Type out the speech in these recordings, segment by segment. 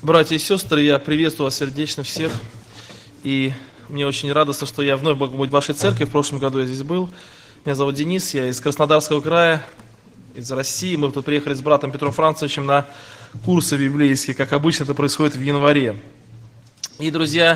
Братья и сестры, я приветствую вас сердечно всех. И мне очень радостно, что я вновь могу быть в вашей церкви. В прошлом году я здесь был. Меня зовут Денис, я из Краснодарского края, из России. Мы тут приехали с братом Петром Францевичем на курсы библейские, как обычно это происходит в январе. И, друзья,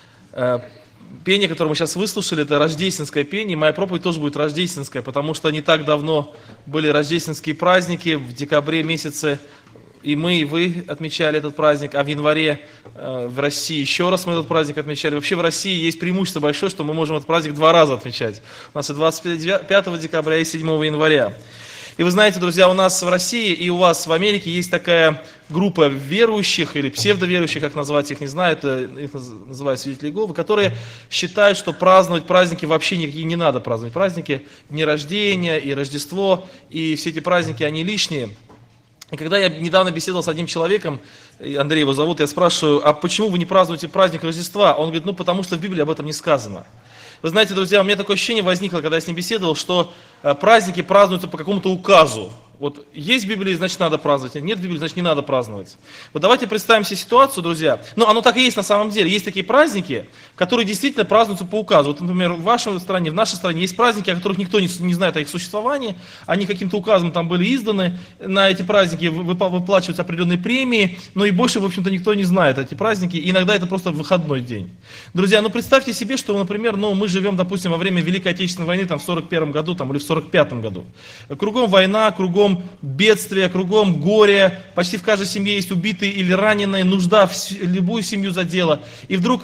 пение, которое мы сейчас выслушали, это рождественское пение. Моя проповедь тоже будет рождественская, потому что не так давно были рождественские праздники в декабре месяце. И мы, и вы отмечали этот праздник, а в январе в России еще раз мы этот праздник отмечали. Вообще в России есть преимущество большое, что мы можем этот праздник 2 раза отмечать. У нас и 25 декабря, и 7 января. И вы знаете, друзья, у нас в России и у вас в Америке есть такая группа верующих или псевдоверующих, как назвать их, не знаю, это их называют свидетели Иеговы, которые считают, что праздновать праздники вообще никакие не надо праздновать. Праздники, дни рождения и Рождество, и все эти праздники, они лишние. И когда я недавно беседовал с одним человеком, Андрей его зовут, я спрашиваю, а почему вы не празднуете праздник Рождества? Он говорит, потому что в Библии об этом не сказано. Вы знаете, друзья, у меня такое ощущение возникло, когда я с ним беседовал, что праздники празднуются по какому-то указу. Вот есть в Библии, значит надо праздновать, нет в Библии, значит не надо праздновать. Вот давайте представим себе ситуацию, друзья. Оно так и есть на самом деле. Есть такие праздники, которые действительно празднуются по указу. Вот, например, в вашей стране, в нашей стране есть праздники, о которых никто не знает о их существовании. Они каким-то указом там были изданы. На эти праздники выплачиваются определенные премии, но и больше, в общем-то, никто не знает эти праздники. И иногда это просто выходной день. Друзья, представьте себе, что, например, мы живем, допустим, во время Великой Отечественной войны, там, в 41 году или в 45 году. Кругом война, кругом бедствия, кругом горе, почти в каждой семье есть убитые или раненые, нужда любую семью задела. И вдруг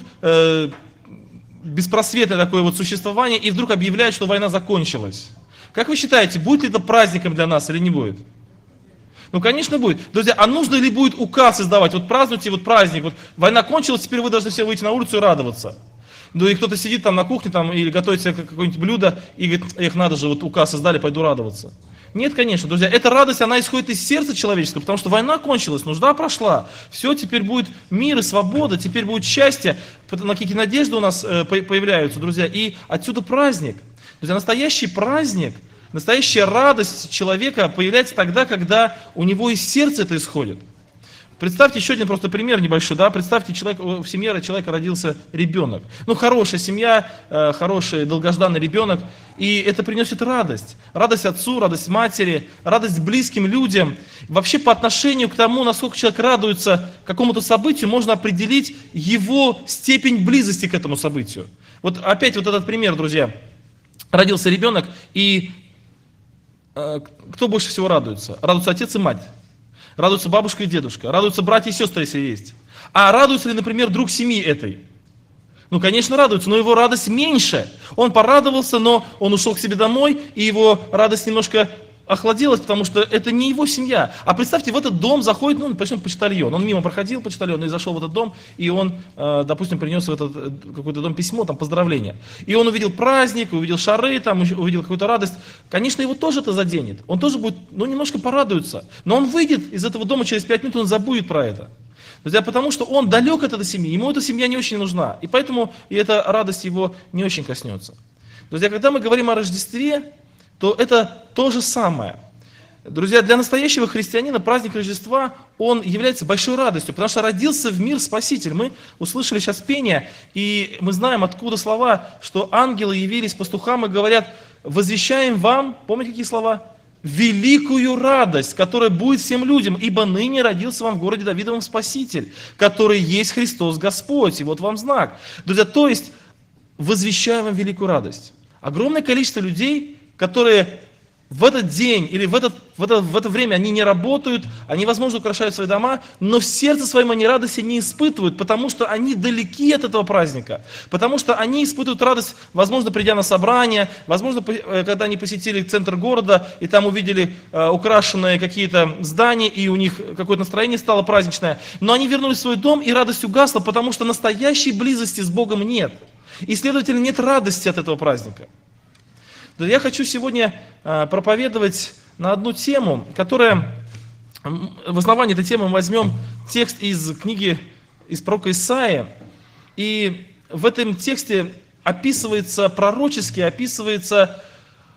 беспросветное такое вот существование, и вдруг объявляют, что война закончилась. Как вы считаете, будет ли это праздником для нас или не будет? Конечно, будет. Друзья, а нужно ли будет указ издавать? Вот празднуйте праздник, война кончилась, теперь вы должны все выйти на улицу и радоваться. И кто-то сидит там на кухне или готовит себе какое-нибудь блюдо и говорит, надо же, указ издали, пойду радоваться. Нет, конечно, друзья, эта радость, она исходит из сердца человеческого, потому что война кончилась, нужда прошла, все, теперь будет мир и свобода, теперь будет счастье, какие-то надежды у нас появляются, друзья, и отсюда праздник. Друзья, настоящий праздник, настоящая радость человека появляется тогда, когда у него из сердца это исходит. Представьте еще один просто пример небольшой, представьте, в семье человека родился ребенок. Хорошая семья, хороший долгожданный ребенок, и это приносит радость. Радость отцу, радость матери, радость близким людям. Вообще по отношению к тому, насколько человек радуется какому-то событию, можно определить его степень близости к этому событию. Опять этот пример, друзья. Родился ребенок, и кто больше всего радуется? Радуются отец и мать. Радуются бабушка и дедушка, радуются братья и сестры, если есть. А радуется ли, например, друг семьи этой? Конечно, радуется, но его радость меньше. Он порадовался, но он ушел к себе домой, и его радость немножко охладилась, потому что это не его семья. А представьте, в этот дом заходит, почтальон. Он мимо проходил, почтальон, и зашел в этот дом, и он, допустим, принес в этот какой-то дом письмо, поздравления. И он увидел праздник, увидел шары, увидел какую-то радость. Конечно, его тоже это заденет. Он тоже будет, немножко порадуется. Но он выйдет из этого дома через 5 минут, он забудет про это. Друзья, потому что он далек от этой семьи, ему эта семья не очень нужна. И поэтому эта радость его не очень коснется. Друзья, когда мы говорим о Рождестве, то это то же самое. Друзья, для настоящего христианина праздник Рождества, он является большой радостью, потому что родился в мир Спаситель. Мы услышали сейчас пение, и мы знаем, откуда слова, что ангелы явились пастухам и говорят, возвещаем вам, помните какие слова? Великую радость, которая будет всем людям, ибо ныне родился вам в городе Давидовом Спаситель, который есть Христос Господь, и вот вам знак. Друзья, то есть возвещаем вам великую радость. Огромное количество людей, которые в этот день или в это время они не работают, они, возможно, украшают свои дома, но в сердце своем они радости не испытывают, потому что они далеки от этого праздника, потому что они испытывают радость, возможно, придя на собрание, возможно, когда они посетили центр города и там увидели украшенные какие-то здания, и у них какое-то настроение стало праздничное, но они вернулись в свой дом, и радость угасла, потому что настоящей близости с Богом нет, и, следовательно, нет радости от этого праздника. Я хочу сегодня проповедовать на одну тему, которая, в основании этой темы мы возьмем текст из книги, из пророка Исаии, и в этом тексте описывается пророчески, описывается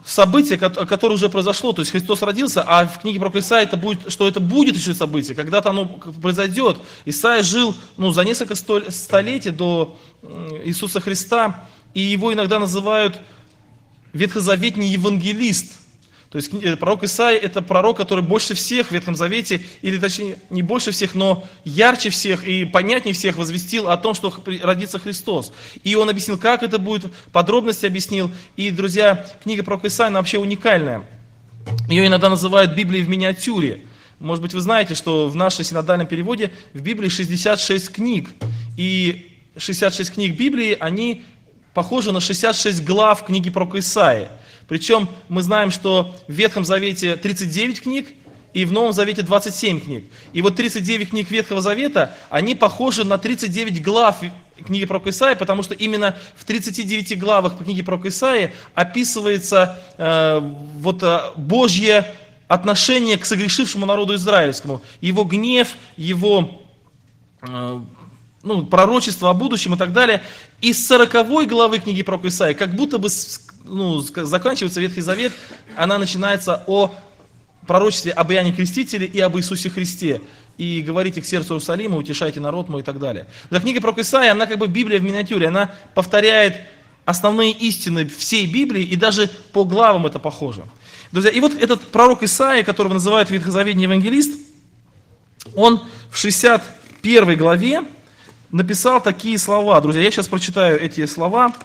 событие, которое уже произошло, то есть Христос родился, а в книге пророка Исаии что это будет еще событие, когда-то оно произойдет. Исаия жил за несколько столетий до Иисуса Христа, и его иногда называют ветхозаветний евангелист. То есть пророк Исаия — это пророк, который больше всех в Ветхом Завете, или точнее не больше всех, но ярче всех и понятнее всех возвестил о том, что родится Христос. И он объяснил, как это будет, подробности объяснил. И, друзья, книга пророка Исаия, она вообще уникальная. Ее иногда называют Библией в миниатюре. Может быть, вы знаете, что в нашем синодальном переводе в Библии 66 книг. И 66 книг Библии, они похожи на 66 глав книги пророка Исаии. Причем мы знаем, что в Ветхом Завете 39 книг, и в Новом Завете 27 книг. И вот 39 книг Ветхого Завета, они похожи на 39 глав книги пророка Исаии, потому что именно в 39 главах книги пророка Исаии описывается Божье отношение к согрешившему народу израильскому, его гнев, его пророчество о будущем и так далее. И с 40 главы книги пророка Исаии, как будто бы заканчивается Ветхий Завет, она начинается о пророчестве об Иоанне Крестителе и об Иисусе Христе. И говорите к сердцу Иерусалима, утешайте народ мой и так далее. За книга пророка Исаии, она как бы Библия в миниатюре, она повторяет основные истины всей Библии, и даже по главам это похоже. Друзья, и вот этот пророк Исаия, которого называют ветхозаветний евангелист, он в 61 главе написал такие слова. Друзья, я сейчас прочитаю эти слова.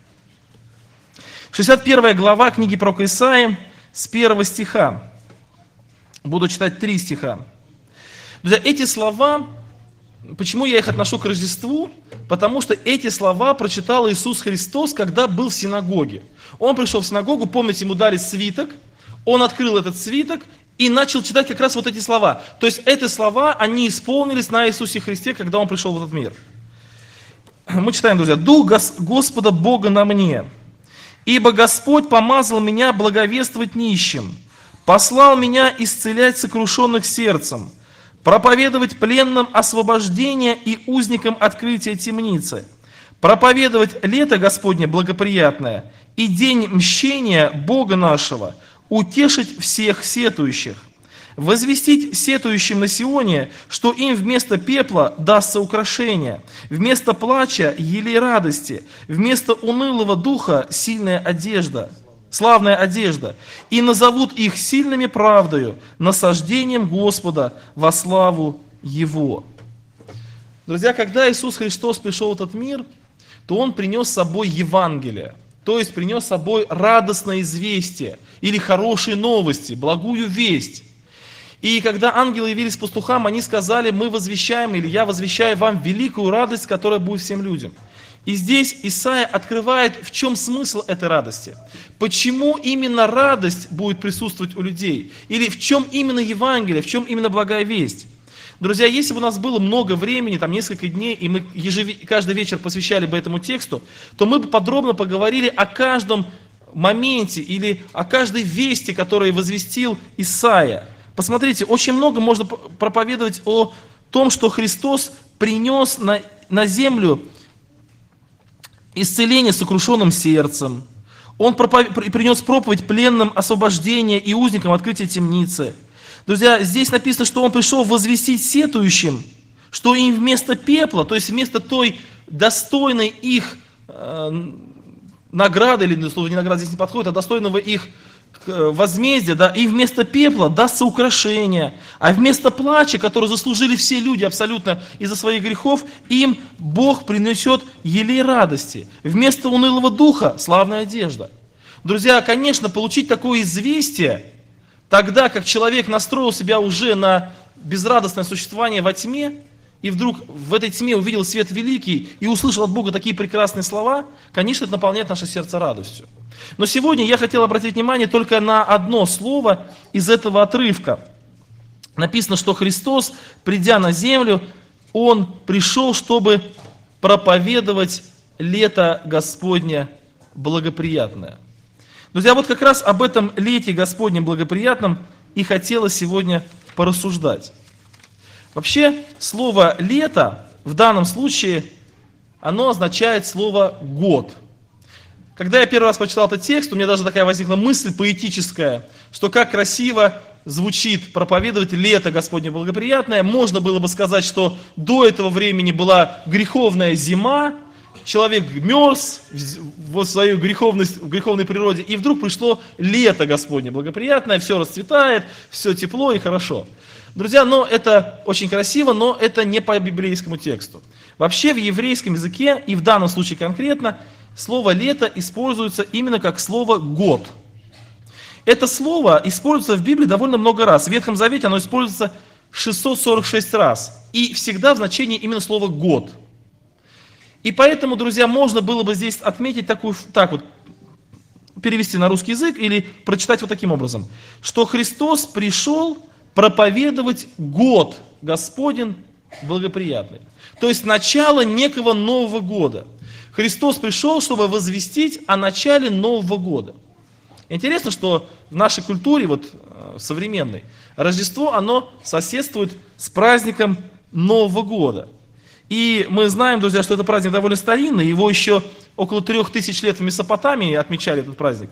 61 глава книги пророка Исаии с 1 стиха. Буду читать 3 стиха. Друзья, эти слова, почему я их отношу к Рождеству? Потому что эти слова прочитал Иисус Христос, когда был в синагоге. Он пришел в синагогу, помните, ему дали свиток, он открыл этот свиток и начал читать как раз вот эти слова. То есть эти слова, они исполнились на Иисусе Христе, когда он пришел в этот мир. Мы читаем, друзья: «Дух Господа Бога на мне, ибо Господь помазал меня благовествовать нищим, послал меня исцелять сокрушенных сердцем, проповедовать пленным освобождение и узникам открытие темницы, проповедовать лето Господне благоприятное и день мщения Бога нашего, утешить всех сетующих, возвестить сетующим на Сионе, что им вместо пепла дастся украшение, вместо плача елей радости, вместо унылого духа сильная одежда, славная одежда, и назовут их сильными правдою, насаждением Господа во славу Его». Друзья, когда Иисус Христос пришел в этот мир, то Он принес с собой Евангелие, то есть принес с собой радостное известие или хорошие новости, благую весть. И когда ангелы явились пастухам, они сказали: мы возвещаем, или я возвещаю вам великую радость, которая будет всем людям. И здесь Исаия открывает, в чем смысл этой радости. Почему именно радость будет присутствовать у людей? Или в чем именно Евангелие, в чем именно благая весть? Друзья, если бы у нас было много времени, там несколько дней, и мы каждый вечер посвящали бы этому тексту, то мы бы подробно поговорили о каждом моменте или о каждой вести, которую возвестил Исаия. Посмотрите, очень много можно проповедовать о том, что Христос принес на землю исцеление сокрушенным сердцем. Он принес проповедь пленным освобождение и узникам открытие темницы. Друзья, здесь написано, что Он пришел возвестить сетующим, что им вместо пепла, то есть вместо той достойной их награды, или слово не награда здесь не подходит, а достойного их возмездия, да, и вместо пепла дастся украшение, а вместо плача, который заслужили все люди абсолютно из-за своих грехов, им Бог принесет елей радости. Вместо унылого духа славная одежда. Друзья, конечно, получить такое известие, тогда как человек настроил себя уже на безрадостное существование во тьме, и вдруг в этой тьме увидел свет великий и услышал от Бога такие прекрасные слова, конечно, это наполняет наше сердце радостью. Но сегодня я хотел обратить внимание только на одно слово из этого отрывка. Написано, что Христос, придя на землю, Он пришел, чтобы проповедовать лето Господне благоприятное. Друзья, вот как раз об этом лете Господне благоприятном и хотелось сегодня порассуждать. Вообще, слово «лето» в данном случае, оно означает слово «год». Когда я первый раз прочитал этот текст, у меня даже такая возникла мысль поэтическая, что как красиво звучит проповедовать лето Господне благоприятное. Можно было бы сказать, что до этого времени была греховная зима, человек мерз в свою греховность, в греховной природе, и вдруг пришло лето Господне благоприятное, все расцветает, все тепло и хорошо. Друзья, но это очень красиво, но это не по библейскому тексту. Вообще в еврейском языке, и в данном случае конкретно, слово «лето» используется именно как слово «год». Это слово используется в Библии довольно много раз. В Ветхом Завете оно используется 646 раз. И всегда в значении именно слова «год». И поэтому, друзья, можно было бы здесь отметить перевести на русский язык или прочитать вот таким образом, что Христос пришел проповедовать год Господень благоприятный. То есть начало некого Нового года. Христос пришел, чтобы возвестить о начале Нового года. Интересно, что в нашей культуре, современной, Рождество, оно соседствует с праздником Нового года. И мы знаем, друзья, что это праздник довольно старинный, его еще около 3000 лет в Месопотамии отмечали этот праздник.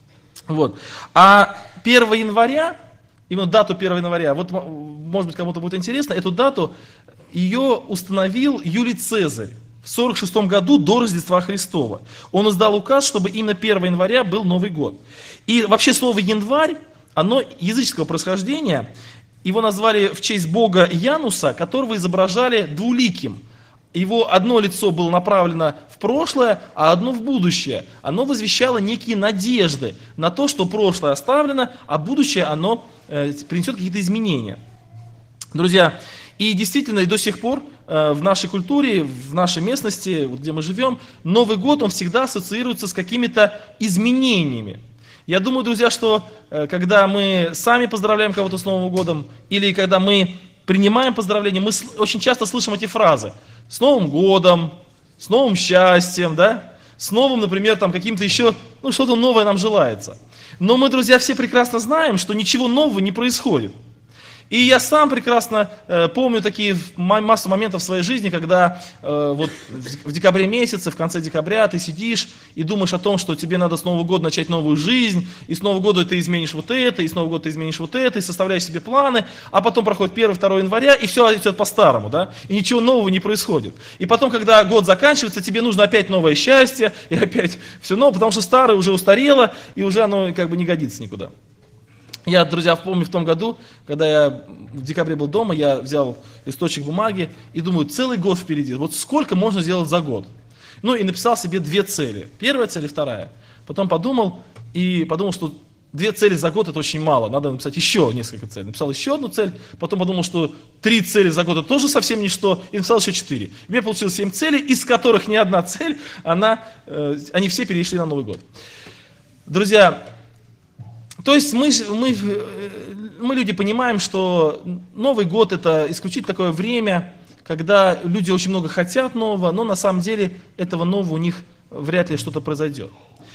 А 1 января, именно дату 1 января, может быть, кому-то будет интересно, эту дату ее установил Юлий Цезарь в 46 году до Рождества Христова. Он издал указ, чтобы именно 1 января был Новый год. И вообще слово «январь», оно языческого происхождения. Его назвали в честь бога Януса, которого изображали двуликим. Его одно лицо было направлено в прошлое, а одно в будущее. Оно возвещало некие надежды на то, что прошлое оставлено, а будущее оно принесет какие-то изменения. Друзья, и действительно, и до сих пор в нашей культуре, в нашей местности, где мы живем, Новый год, он всегда ассоциируется с какими-то изменениями. Я думаю, друзья, что когда мы сами поздравляем кого-то с Новым годом, или когда мы принимаем поздравления, мы очень часто слышим эти фразы. С Новым годом, с новым счастьем, да? С новым, например, каким-то еще, что-то новое нам желается. Но мы, друзья, все прекрасно знаем, что ничего нового не происходит. И я сам прекрасно помню такие массу моментов в своей жизни, когда в декабре месяце, в конце декабря ты сидишь и думаешь о том, что тебе надо с Нового года начать новую жизнь, и с Нового года ты изменишь вот это, и с Нового года ты изменишь вот это, и составляешь себе планы, а потом проходит 1-2 января, и все идет по-старому, да, и ничего нового не происходит. И потом, когда год заканчивается, тебе нужно опять новое счастье, и опять все новое, потому что старое уже устарело, и уже оно не годится никуда. Я, друзья, помню в том году, когда я в декабре был дома, я взял листочек бумаги и думаю, целый год впереди, сколько можно сделать за год? И написал себе 2 цели. Первая цель и вторая. Потом подумал, что 2 цели за год это очень мало, надо написать еще несколько целей. Написал еще одну цель, потом подумал, что 3 цели за год это тоже совсем ничто, и написал еще 4. У меня получилось 7 целей, из которых ни одна цель, они все перешли на Новый год. Друзья, то есть мы люди понимаем, что Новый год это исключительно такое время, когда люди очень много хотят нового, но на самом деле этого нового у них вряд ли что-то произойдет.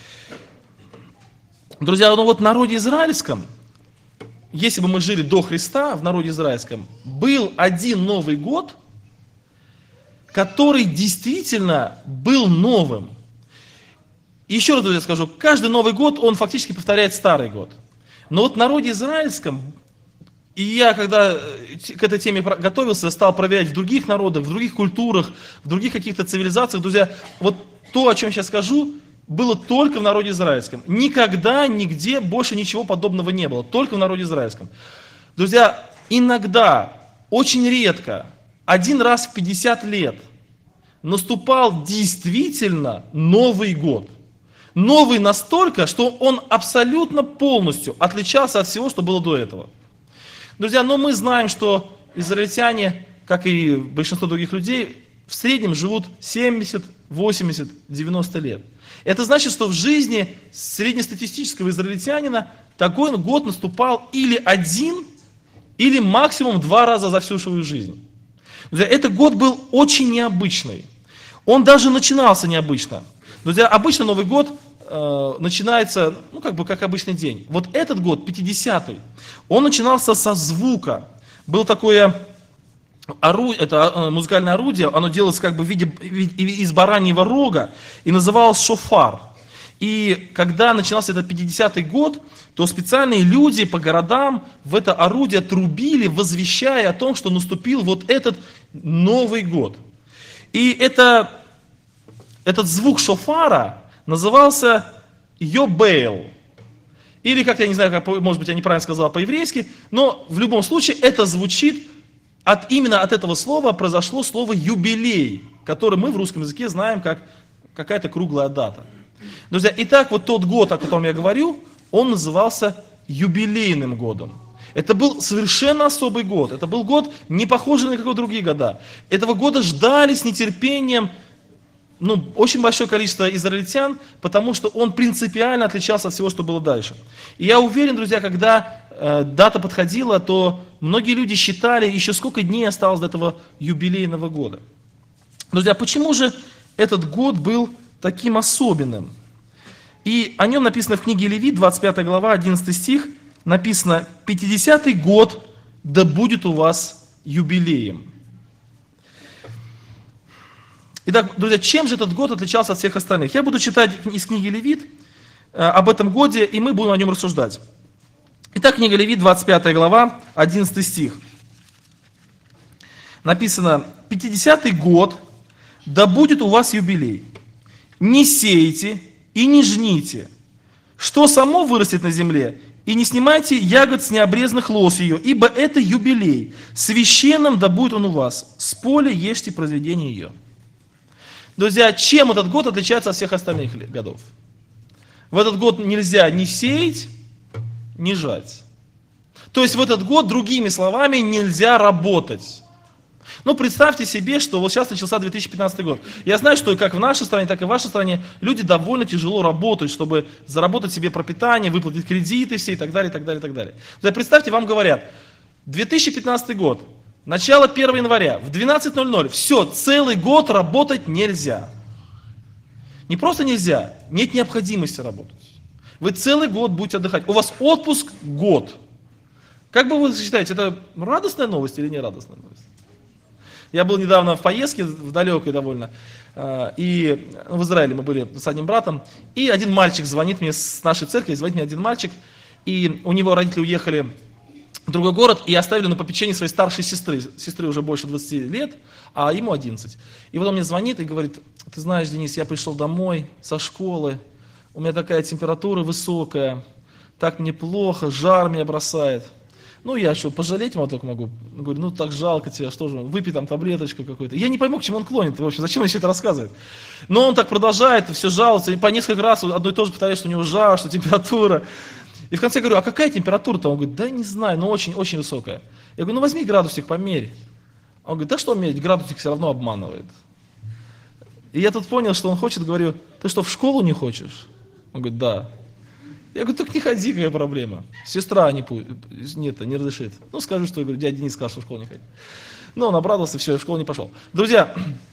Друзья, в народе израильском, если бы мы жили до Христа, в народе израильском, был один Новый год, который действительно был новым. И еще раз, друзья, скажу, каждый Новый год, он фактически повторяет старый год. Но в народе израильском, и я, когда к этой теме готовился, стал проверять в других народах, в других культурах, в других каких-то цивилизациях, друзья, то, о чем я сейчас скажу, было только в народе израильском. Никогда, нигде больше ничего подобного не было, только в народе израильском. Друзья, иногда, очень редко, 1 раз в 50 лет наступал действительно Новый год. Новый настолько, что он абсолютно полностью отличался от всего, что было до этого. Друзья, но мы знаем, что израильтяне, как и большинство других людей, в среднем живут 70, 80, 90 лет. Это значит, что в жизни среднестатистического израильтянина такой год наступал или 1, или максимум 2 раза за всю свою жизнь. Друзья, этот год был очень необычный. Он даже начинался необычно. Друзья, обычно Новый год начинается, как обычный день. Этот год, 50-й, он начинался со звука. Было такое это музыкальное орудие, оно делалось в виде из бараньего рога и называлось шофар. И когда начинался этот 50-й год, то специальные люди по городам в это орудие трубили, возвещая о том, что наступил вот этот Новый год. И этот звук шофара назывался Йобейл. Или, как я не знаю, может быть, я неправильно сказал по-еврейски, но в любом случае это звучит, именно от этого слова произошло слово юбилей, которое мы в русском языке знаем как какая-то круглая дата. Друзья, итак, вот тот год, о котором я говорю, он назывался юбилейным годом. Это был совершенно особый год. Это был год, не похожий на какие другие года. Этого года ждали с нетерпением очень большое количество израильтян, потому что он принципиально отличался от всего, что было дальше. И я уверен, друзья, когда дата подходила, то многие люди считали, еще сколько дней осталось до этого юбилейного года. Друзья, почему же этот год был таким особенным? И о нем написано в книге Левит, 25 глава, 11 стих, написано: «50-й год да будет у вас юбилеем». Итак, друзья, чем же этот год отличался от всех остальных? Я буду читать из книги Левит об этом годе, и мы будем о нем рассуждать. Итак, книга Левит, 25 глава, 11 стих. Написано: «50-й год да будет у вас юбилей. Не сейте и не жните, что само вырастет на земле, и не снимайте ягод с необрезанных лоз ее, ибо это юбилей. Священным да будет он у вас. С поля ешьте произведение ее». Друзья, чем этот год отличается от всех остальных годов? В этот год нельзя ни сеять, ни жать. То есть в этот год, другими словами, нельзя работать. Представьте себе, что вот сейчас начался 2015 год. Я знаю, что как в нашей стране, так и в вашей стране люди довольно тяжело работают, чтобы заработать себе пропитание, выплатить кредиты все и так далее, и так далее, и так далее. Представьте, вам говорят: 2015 год, начало 1 января, в 12:00, все, целый год работать нельзя. Не просто нельзя, нет необходимости работать. Вы целый год будете отдыхать. У вас отпуск год. Как бы вы считаете, это радостная новость или не радостная новость? Я был недавно в поездке, в далекой довольно, и в Израиле мы были с одним братом, и один мальчик звонит мне с нашей церкви, звонит мне один мальчик, и у него родители уехали в другой город и оставили на попечение своей старшей сестры. Сестры уже больше 20 лет, а ему 11. И вот он мне звонит и говорит: «Ты знаешь, Денис, я пришел домой со школы, у меня такая температура высокая, так мне плохо, жар меня бросает». Я что, пожалеть его только могу? Говорю: так жалко тебя, что же, выпей там таблеточку какую-то. Я не пойму, к чему он клонит, в общем, зачем он еще это рассказывает. Но он так продолжает, все жалуется, и по несколько раз одно и то же повторяет, что у него жар, что температура. И в конце говорю: а какая температура-то? Он говорит: да не знаю, но очень-очень высокая. Я говорю: возьми градусник, померь. Он говорит: да что мерить, градусник все равно обманывает. И я тут понял, что он хочет, говорю: ты что, в школу не хочешь? Он говорит: да. Я говорю: так не ходи, какая проблема. Сестра не разрешит. Скажу, что, я говорю, дядя Денис сказал, что в школу не ходит. Он обрадовался, все, в школу не пошел. Друзья,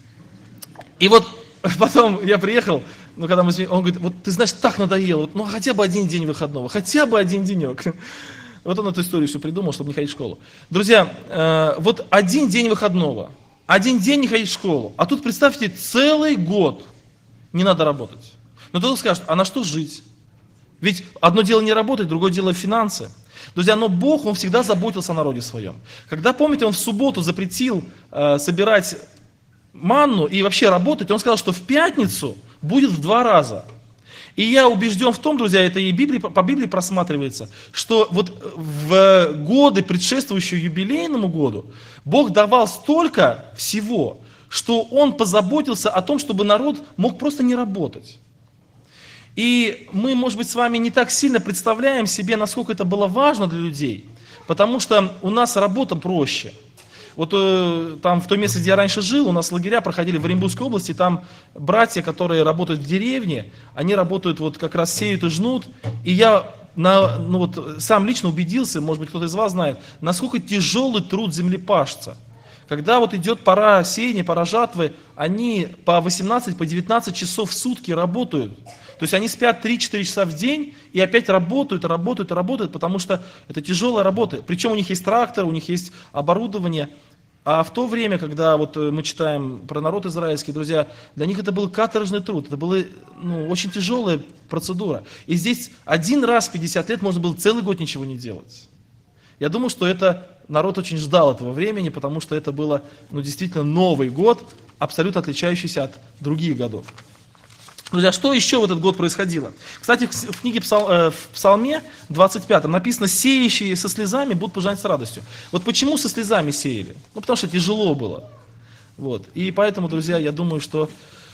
и вот потом я приехал, когда он говорит: вот ты знаешь, так надоело, хотя бы один день выходного, хотя бы один денек. Вот он эту историю все придумал, чтобы не ходить в школу. Друзья, вот один день выходного, один день не ходить в школу, а тут представьте, целый год не надо работать. Но кто-то скажет: а на что жить? Ведь одно дело не работать, другое дело финансы. Друзья, но Бог, Он всегда заботился о народе своем. Когда, помните, Он в субботу запретил собирать манну и вообще работать, Он сказал, что в пятницу будет в 2 раза. И я убежден в том, друзья, это и по Библии просматривается, что вот в годы, предшествующие юбилейному году, Бог давал столько всего, что Он позаботился о том, чтобы народ мог просто не работать. И мы, может быть, с вами не так сильно представляем себе, насколько это было важно для людей, потому что у нас работа проще. Вот там в том месте, где я раньше жил, у нас лагеря проходили в Оренбургской области, там братья, которые работают в деревне, они работают, вот как раз сеют и жнут, и я сам лично убедился, может быть, кто-то из вас знает, насколько тяжелый труд землепашца. Когда вот идет пора сеяния, пора жатвы, они по 18, по 19 часов в сутки работают. То есть они спят 3-4 часа в день и опять работают, потому что это тяжелая работа. Причем у них есть трактор, у них есть оборудование. А в то время, когда вот мы читаем про народ израильский, друзья, для них это был каторжный труд, это была очень тяжелая процедура. И здесь один раз в 50 лет можно было целый год ничего не делать. Я думаю, что народ очень ждал этого времени, потому что это было действительно Новый год, абсолютно отличающийся от других годов. Друзья, что еще в этот год происходило? Кстати, в книге в Псалме 25 написано: «Сеющие со слезами будут пожинать с радостью». Вот почему со слезами сеяли? Потому что тяжело было. Вот. И поэтому, друзья, я думаю, что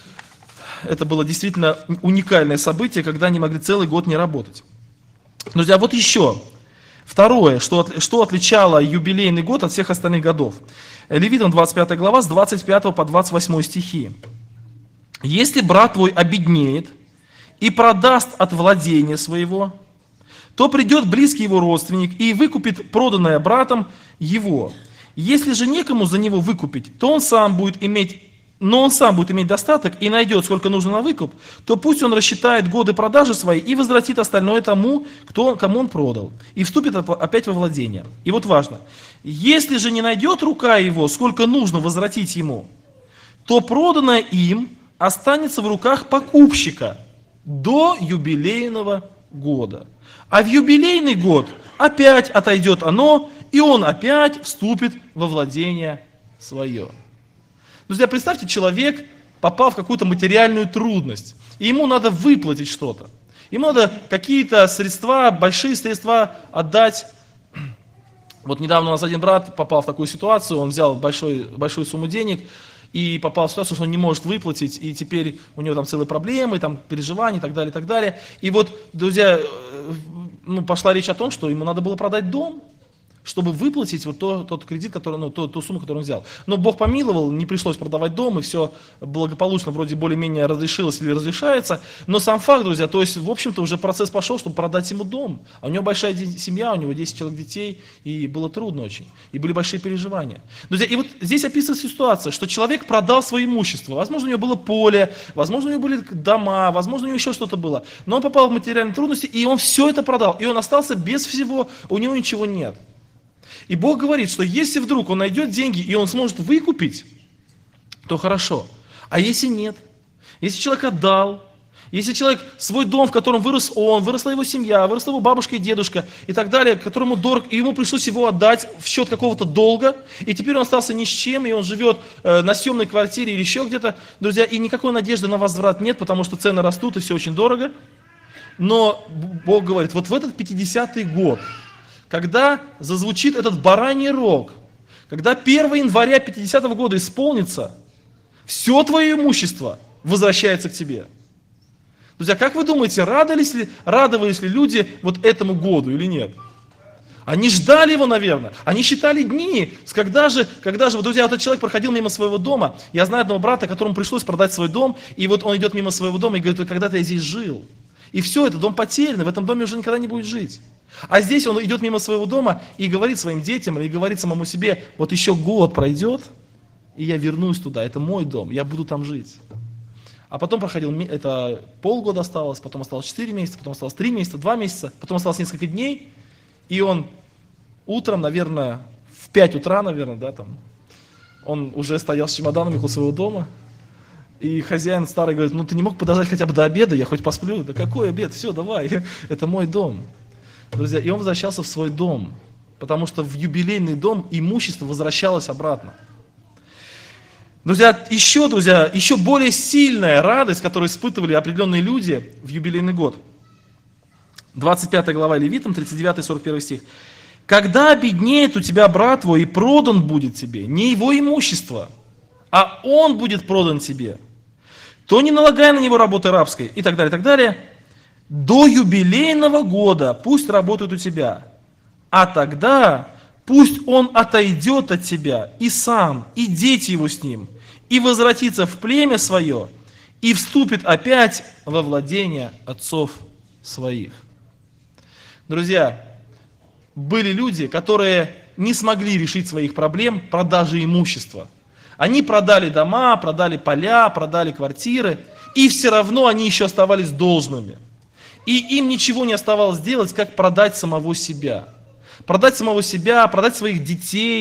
это было действительно уникальное событие, когда они могли целый год не работать. Друзья, вот еще. Второе, что отличало юбилейный год от всех остальных годов. Левитам 25 глава с 25 по 28 стихи. «Если брат твой обеднеет и продаст от владения своего, то придет близкий его родственник и выкупит проданное братом его. Если же некому за него выкупить, то он сам будет иметь достаток и найдет, сколько нужно на выкуп, то пусть он рассчитает годы продажи свои и возвратит остальное тому, кому он продал, и вступит опять во владение». И вот важно, если же не найдет рука его, сколько нужно возвратить ему, то проданное им останется в руках покупщика до юбилейного года. А в юбилейный год опять отойдет оно, и он опять вступит во владение свое. Друзья, представьте, человек попал в какую-то материальную трудность, и ему надо выплатить что-то. Ему надо какие-то средства, большие средства отдать. Вот недавно у нас один брат попал в такую ситуацию, он взял большую сумму денег, и попал в ситуацию, что он не может выплатить, и теперь у него там целые проблемы, там переживания и так далее, и так далее. И вот, друзья, пошла речь о том, что ему надо было продать дом, чтобы выплатить вот тот кредит, ту сумму, которую он взял. Но Бог помиловал, не пришлось продавать дом, и все благополучно вроде более-менее разрешилось или разрешается. Но сам факт, друзья, то есть, в общем-то, уже процесс пошел, чтобы продать ему дом. А у него большая семья, у него 10 человек детей, и было трудно очень. И были большие переживания. Друзья, и вот здесь описывается ситуация, что человек продал свое имущество. Возможно, у него было поле, возможно, у него были дома, возможно, у него еще что-то было. Но он попал в материальные трудности, и он все это продал. И он остался без всего, у него ничего нет. И Бог говорит, что если вдруг он найдет деньги и он сможет выкупить, то хорошо. А если нет? Если человек отдал, если человек свой дом, в котором вырос он, выросла его семья, выросла его бабушка и дедушка и так далее, которому дорог, и ему пришлось его отдать в счет какого-то долга, и теперь он остался ни с чем, и он живет на съемной квартире или еще где-то, друзья, и никакой надежды на возврат нет, потому что цены растут и все очень дорого. Но Бог говорит, вот в этот 50-й год, когда зазвучит этот бараний рог, когда 1 января 50-го года исполнится, все твое имущество возвращается к тебе. Друзья, как вы думаете, радовались ли люди вот этому году или нет? Они ждали его, наверное. Они считали дни, когда же, вот, друзья, вот этот человек проходил мимо своего дома. Я знаю одного брата, которому пришлось продать свой дом, и вот он идет мимо своего дома и говорит, когда-то я здесь жил. И все, этот дом потерян, в этом доме уже никогда не будет жить. А здесь он идет мимо своего дома и говорит своим детям, или говорит самому себе, вот еще год пройдет, и я вернусь туда, это мой дом, я буду там жить. А потом проходил, это полгода осталось, потом осталось 4 месяца, потом осталось 3 месяца, 2 месяца, потом осталось несколько дней, и он утром, наверное, в 5 утра, наверное, да, там, он уже стоял с чемоданом около своего дома, и хозяин старый говорит, ну ты не мог подождать хотя бы до обеда, я хоть посплю, да какой обед, все, давай, это мой дом. Друзья, и он возвращался в свой дом, потому что в юбилейный дом имущество возвращалось обратно. Друзья, еще более сильная радость, которую испытывали определенные люди в юбилейный год. 25 глава Левитам, 39-41 стих. «Когда обеднеет у тебя брат твой, и продан будет тебе, не его имущество, а он будет продан тебе, то не налагай на него работы рабской», и так далее, и так далее. «До юбилейного года пусть работают у тебя, а тогда пусть он отойдет от тебя, и сам, и дети его с ним, и возвратится в племя свое, и вступит опять во владение отцов своих». Друзья, были люди, которые не смогли решить своих проблем продажи имущества. Они продали дома, продали поля, продали квартиры, и все равно они еще оставались должными. И им ничего не оставалось делать, как продать самого себя. Продать самого себя, продать своих детей,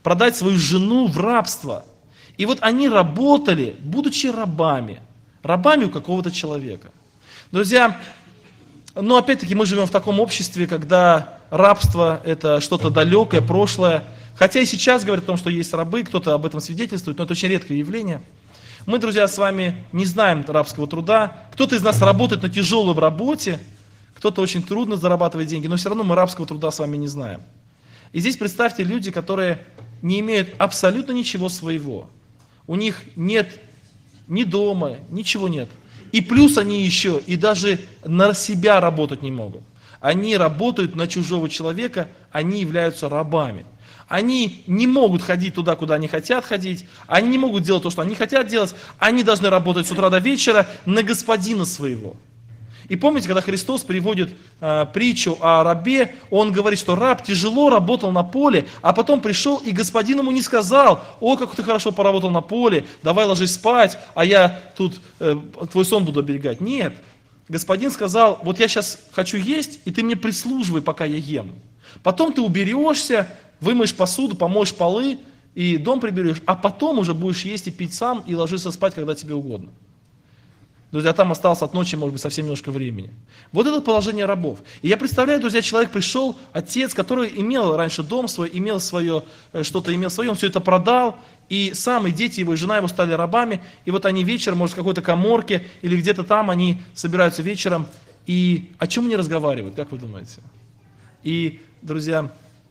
продать свою жену в рабство. И вот они работали, будучи рабами у какого-то человека. Друзья, но опять-таки мы живем в таком обществе, когда рабство это что-то далекое, прошлое. Хотя и сейчас говорят о том, что есть рабы, кто-то об этом свидетельствует, но это очень редкое явление. Мы, друзья, с вами не знаем рабского труда. Кто-то из нас работает на тяжелой работе, кто-то очень трудно зарабатывает деньги, но все равно мы рабского труда с вами не знаем. И здесь представьте люди, которые не имеют абсолютно ничего своего. У них нет ни дома, ничего нет. И плюс они еще и даже на себя работать не могут. Они работают на чужого человека, они являются рабами. Они не могут ходить туда, куда они хотят ходить, они не могут делать то, что они хотят делать, они должны работать с утра до вечера на господина своего. И помните, когда Христос приводит притчу о рабе, он говорит, что раб тяжело работал на поле, а потом пришел и господин ему не сказал: о, как ты хорошо поработал на поле, давай ложись спать, а я тут твой сон буду оберегать. Нет, господин сказал: вот я сейчас хочу есть, и ты мне прислуживай, пока я ем. Потом ты уберешься, вымоешь посуду, помоешь полы и дом приберешь, а потом уже будешь есть и пить сам и ложиться спать, когда тебе угодно. Друзья, там осталось от ночи, может быть, совсем немножко времени. Вот это положение рабов. И я представляю, друзья, человек пришел, отец, который имел раньше дом свой, имел свое, что-то имел свое, он все это продал, и сам, и дети его, и жена его стали рабами, и вот они вечером, может, в какой-то каморке, или где-то там они собираются вечером, и о чем они разговаривают, как вы думаете? И, друзья,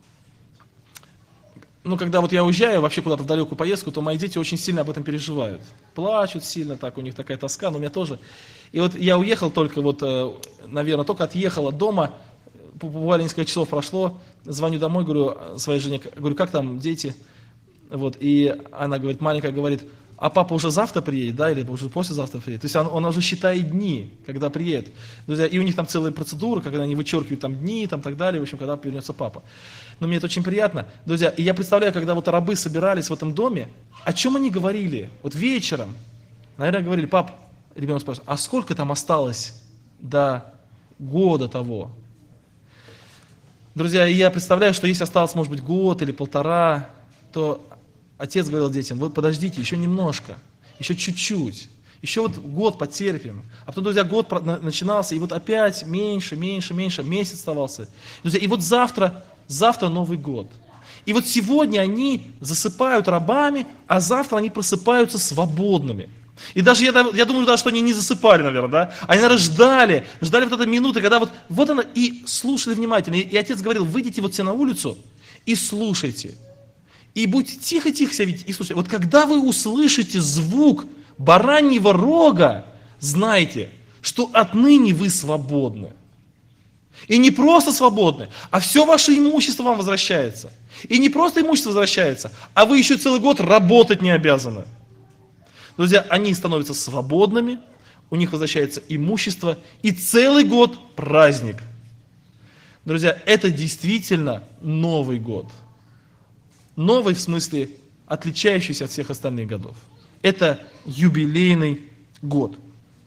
когда вот я уезжаю вообще куда-то в далекую поездку, то мои дети очень сильно об этом переживают. Плачут сильно, так, у них такая тоска, но у меня тоже. И вот я уехал только наверное, только отъехал от дома, буквально несколько часов прошло, звоню домой, говорю своей жене, говорю, как там дети? Вот, и она говорит, маленькая говорит, а папа уже завтра приедет, да, или уже послезавтра приедет. То есть он уже считает дни, когда приедет. Друзья, и у них там целая процедура, когда они вычеркивают там дни, там так далее, в общем, когда вернется папа. Но мне это очень приятно. Друзья, и я представляю, когда вот рабы собирались в этом доме, о чем они говорили? Вот вечером, наверное, говорили, пап, ребенок спрашивает, а сколько там осталось до года того? Друзья, и я представляю, что если осталось, может быть, год или полтора, то отец говорил детям, вы подождите, еще немножко, еще чуть-чуть, еще вот год потерпим. А потом, друзья, год начинался, и вот опять меньше, месяц оставался. Друзья, и вот завтра Новый год. И вот сегодня они засыпают рабами, а завтра они просыпаются свободными. И даже я думаю, даже, что они не засыпали, наверное, да? Они, наверное, ждали вот этой минуты, когда вот она, и слушали внимательно. И отец говорил, выйдите вот все на улицу и слушайте. И будьте тихо-тихо себя видеть и слушайте. Вот когда вы услышите звук бараньего рога, знайте, что отныне вы свободны. И не просто свободны, а все ваше имущество вам возвращается. И не просто имущество возвращается, а вы еще целый год работать не обязаны. Друзья, они становятся свободными, у них возвращается имущество, и целый год праздник. Друзья, это действительно Новый год. Новый в смысле отличающийся от всех остальных годов. Это юбилейный год.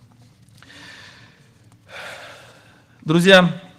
Друзья,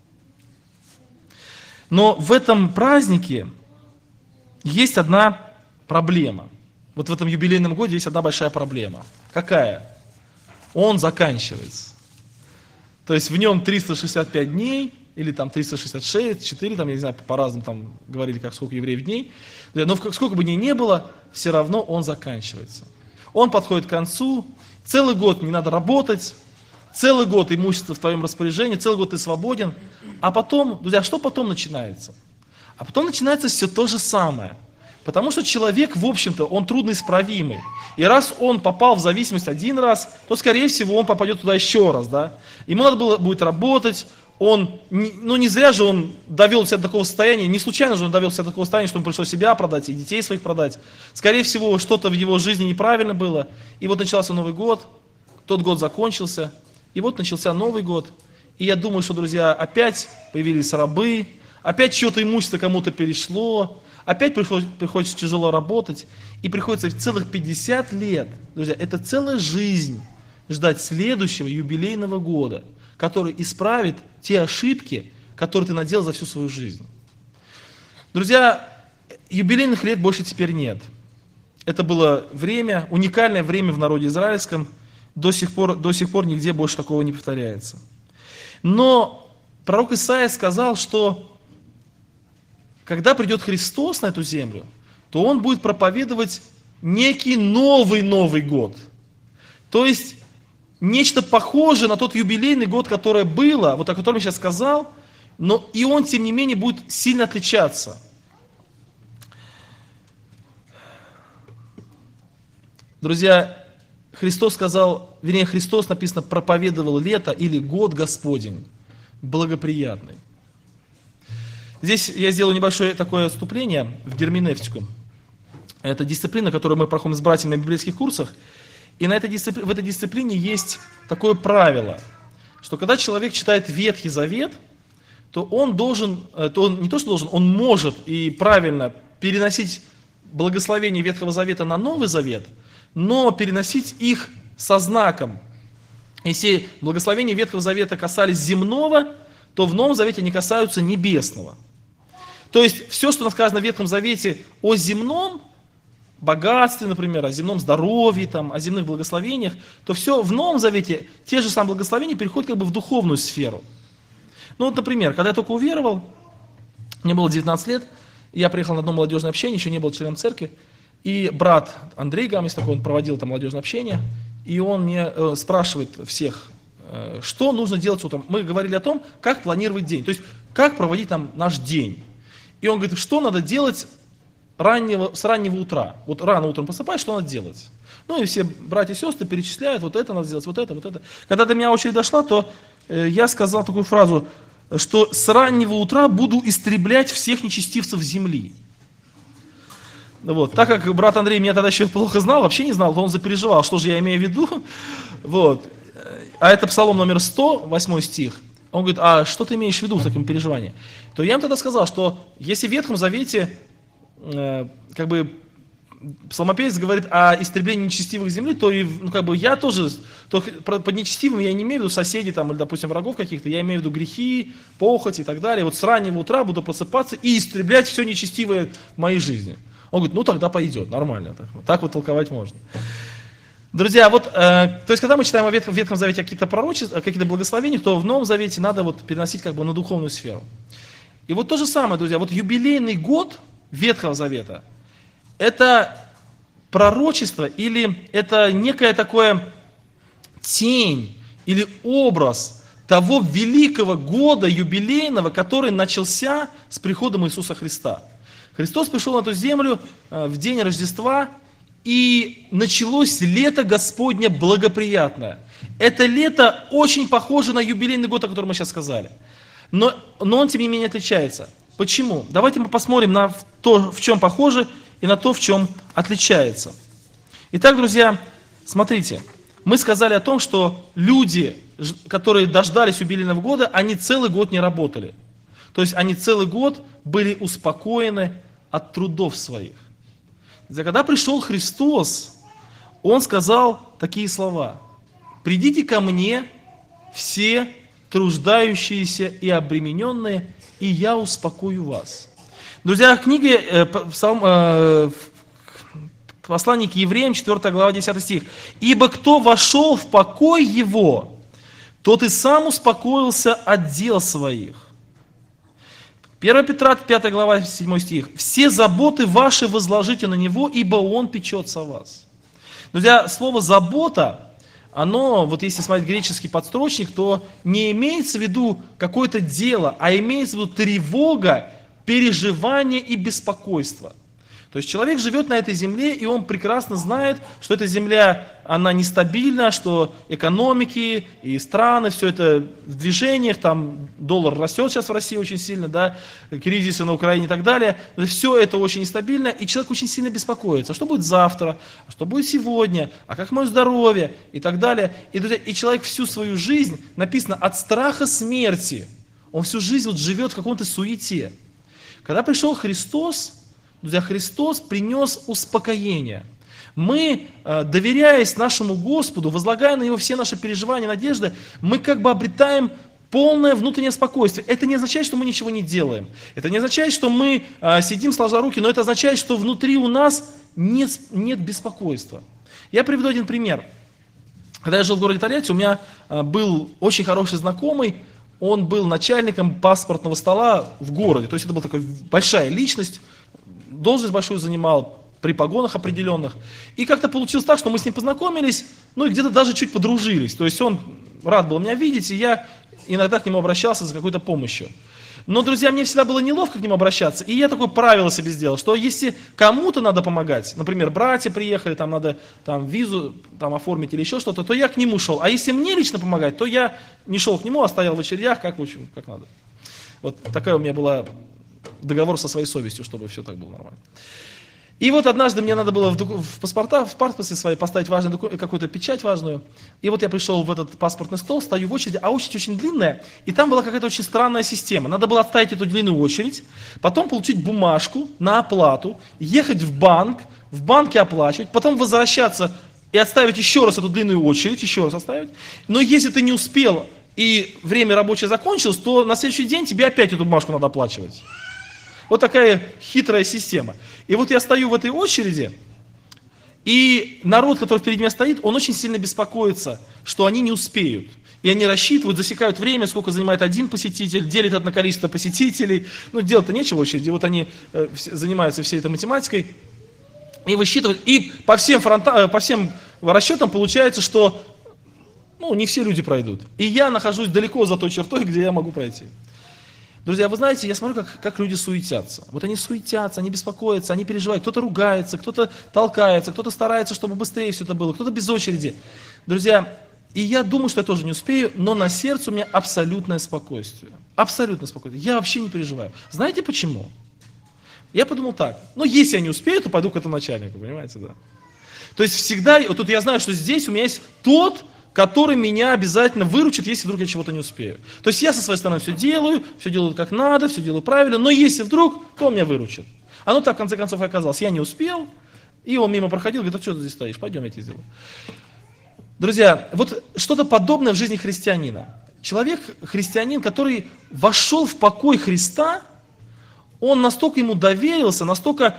но в этом празднике есть одна проблема. Вот в этом юбилейном годе есть одна большая проблема. Какая? Он заканчивается. То есть в нем 365 дней, или там 366, 4, там, я не знаю, по-разному там говорили, как сколько евреев дней. Но сколько бы дней не было, все равно он заканчивается. Он подходит к концу, целый год не надо работать, целый год имущество в твоем распоряжении, целый год ты свободен. А потом, друзья, что потом начинается? А потом начинается все то же самое. Потому что человек, в общем-то, он трудноисправимый. И раз он попал в зависимость один раз, то, скорее всего, он попадет туда еще раз. Да? Ему надо будет работать. Он, не зря же он довел себя до такого состояния, не случайно же он довел себя до такого состояния, что ему пришлось себя продать и детей своих продать. Скорее всего, что-то в его жизни неправильно было. И вот начался Новый год, тот год закончился, и вот начался Новый год. И я думаю, что, друзья, опять появились рабы, опять чье-то имущество кому-то перешло, опять приходится тяжело работать, и приходится целых 50 лет, друзья, это целая жизнь ждать следующего юбилейного года, который исправит те ошибки, которые ты наделал за всю свою жизнь. Друзья, юбилейных лет больше теперь нет. Это было время, уникальное время в народе израильском, до сих пор нигде больше такого не повторяется. Но пророк Исаия сказал, что когда придет Христос на эту землю, то Он будет проповедовать некий Новый год. То есть нечто похожее на тот юбилейный год, которое было, вот о котором я сейчас сказал, но и он, тем не менее, будет сильно отличаться. Друзья, Христос сказал, вернее, Христос, написано, проповедовал лето или год Господень, благоприятный. Здесь я сделаю небольшое такое отступление в герменевтику. Это дисциплина, которую мы проходим с братьями на библейских курсах. И в этой дисциплине есть такое правило, что когда человек читает Ветхий Завет, то он должен, он может и правильно переносить благословение Ветхого Завета на Новый Завет, но переносить их со знаком. Если благословения Ветхого Завета касались земного, то в Новом Завете они касаются небесного. То есть все, что сказано в Ветхом Завете о земном богатстве, например, о земном здоровье, там, о земных благословениях, то все в Новом Завете, те же самые благословения переходят как бы в духовную сферу. Ну вот, например, когда я только уверовал, мне было 19 лет, я приехал на одно молодежное общение, еще не был членом церкви, и брат Андрей Гамис, такой, он проводил там молодежное общение, и он мне спрашивает всех, что нужно делать утром. Мы говорили о том, как планировать день, то есть как проводить там наш день. И он говорит, что надо делать с раннего утра. Вот рано утром просыпаешься, что надо делать? Ну и все братья и сестры перечисляют, вот это надо сделать, вот это, вот это. Когда до меня очередь дошла, то я сказал такую фразу, что с раннего утра буду истреблять всех нечестивцев земли. Вот. Так как брат Андрей меня тогда еще плохо знал, вообще не знал, то он запереживал, что же я имею в виду. Вот. А это Псалом номер 100, 8 стих. Он говорит, а что ты имеешь в виду в таком переживании? То я им тогда сказал, что если в Ветхом Завете как бы псалмопевец говорит о истреблении нечестивых земли, то и, я тоже, под нечестивым я не имею в виду соседей там, или, допустим, врагов каких-то, я имею в виду грехи, похоть и так далее. Вот с раннего утра буду просыпаться и истреблять все нечестивое в моей жизни. Он говорит, ну тогда пойдет, нормально. Так вот толковать можно. Друзья, вот, то есть, когда мы читаем в Ветхом Завете какие-то пророчества, какие-то благословения, то в Новом Завете надо вот переносить как бы на духовную сферу. И вот то же самое, друзья, вот юбилейный год Ветхого Завета, это пророчество или это некая такое тень или образ того великого года юбилейного, который начался с приходом Иисуса Христа. Христос пришел на эту землю в день Рождества, и началось лето Господне благоприятное. Это лето очень похоже на юбилейный год, о котором мы сейчас сказали. Но он, тем не менее, отличается. Почему? Давайте мы посмотрим на то, в чем похоже, и на то, в чем отличается. Итак, друзья, смотрите. Мы сказали о том, что люди, которые дождались юбилейного года, они целый год не работали. То есть они целый год были успокоены от трудов своих. Когда пришел Христос, Он сказал такие слова. «Придите ко мне все труждающиеся и обремененные, и я успокою вас». Друзья, в книге послание к евреям, 4 глава, 10 стих. «Ибо кто вошел в покой его, тот и сам успокоился от дел своих». 1 Петра, 5 глава, 7 стих. «Все заботы ваши возложите на Него, ибо Он печется о вас». Друзья, слово «забота», оно, вот если смотреть греческий подстрочник, то не имеется в виду какое-то дело, а имеется в виду тревога, переживание и беспокойство. То есть человек живет на этой земле, и он прекрасно знает, что эта земля, она нестабильна, что экономики и страны, все это в движениях, там доллар растет сейчас в России очень сильно, да, кризисы на Украине и так далее. Все это очень нестабильно, и человек очень сильно беспокоится. Что будет завтра, что будет сегодня, а как мое здоровье и так далее. И человек всю свою жизнь, написано, от страха смерти, он всю жизнь вот живет в каком-то суете. Когда пришел Христос, друзья, Христос принес успокоение. Мы, доверяясь нашему Господу, возлагая на Него все наши переживания, надежды, мы как бы обретаем полное внутреннее спокойствие. Это не означает, что мы ничего не делаем. Это не означает, что мы сидим сложа руки, но это означает, что внутри у нас нет беспокойства. Я приведу один пример. Когда я жил в городе Тольятти, у меня был очень хороший знакомый, он был начальником паспортного стола в городе. То есть это была такая большая личность, должность большую занимал, при погонах определенных. И как-то получилось так, что мы с ним познакомились, ну и где-то даже чуть подружились. То есть он рад был меня видеть, и я иногда к нему обращался за какой-то помощью. Но, друзья, мне всегда было неловко к нему обращаться, и я такое правило себе сделал, что если кому-то надо помогать, например, братья приехали, там надо визу оформить или еще что-то, то я к нему шел. А если мне лично помогать, то я не шел к нему, а стоял в очередях, как надо. Вот такая у меня была договор со своей совестью, чтобы все так было нормально. И вот однажды мне надо было в паспорте своей поставить какую-то печать важную. И вот я пришел в этот паспортный стол, стою в очереди, а очередь очень длинная, и там была какая-то очень странная система. Надо было отставить эту длинную очередь, потом получить бумажку на оплату, ехать в банке оплачивать, потом возвращаться и отставить еще раз эту длинную очередь, еще раз отставить. Но если ты не успел и время рабочее закончилось, то на следующий день тебе опять эту бумажку надо оплачивать. Вот такая хитрая система. И вот я стою в этой очереди, и народ, который перед меня стоит, он очень сильно беспокоится, что они не успеют. И они рассчитывают, засекают время, сколько занимает один посетитель, делят это на количество посетителей. Ну, делать-то нечего в очереди, вот они занимаются всей этой математикой. И высчитывают, и по всем расчетам получается, что не все люди пройдут. И я нахожусь далеко за той чертой, где я могу пройти. Друзья, вы знаете, я смотрю, как люди суетятся. Вот они суетятся, они беспокоятся, они переживают. Кто-то ругается, кто-то толкается, кто-то старается, чтобы быстрее все это было, кто-то без очереди. Друзья, и я думаю, что я тоже не успею, но на сердце у меня абсолютное спокойствие. Абсолютное спокойствие. Я вообще не переживаю. Знаете почему? Я подумал так, если я не успею, то пойду к этому начальнику, понимаете, да? То есть всегда, вот тут я знаю, что здесь у меня есть тот, который меня обязательно выручит, если вдруг я чего-то не успею. То есть я со своей стороны все делаю как надо, все делаю правильно, но если вдруг, то он меня выручит. Оно так в конце концов и оказалось. Я не успел, и он мимо проходил, говорит, что ты здесь стоишь, пойдем, я тебе сделаю. Друзья, вот что-то подобное в жизни христианина. Человек, христианин, который вошел в покой Христа, он настолько ему доверился, настолько